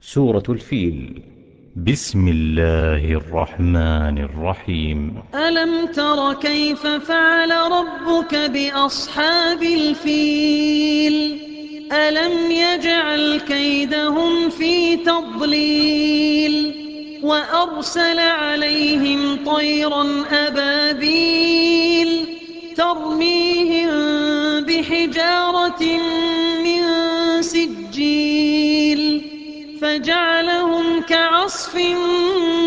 سورة الفيل. بسم الله الرحمن الرحيم. ألم تر كيف فعل ربك بأصحاب الفيل ألم يجعل كيدهم في تضليل وأرسل عليهم طيرا أبابيل ترميهم بحجارة من سجيل فجعلهم كعصف